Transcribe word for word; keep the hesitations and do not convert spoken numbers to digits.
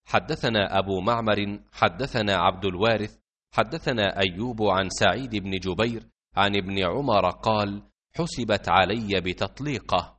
حدثنا أبو معمر حدثنا عبد الوارث حدثنا أيوب عن سعيد بن جبير عن ابن عمر قال: حسبت علي بتطليقه.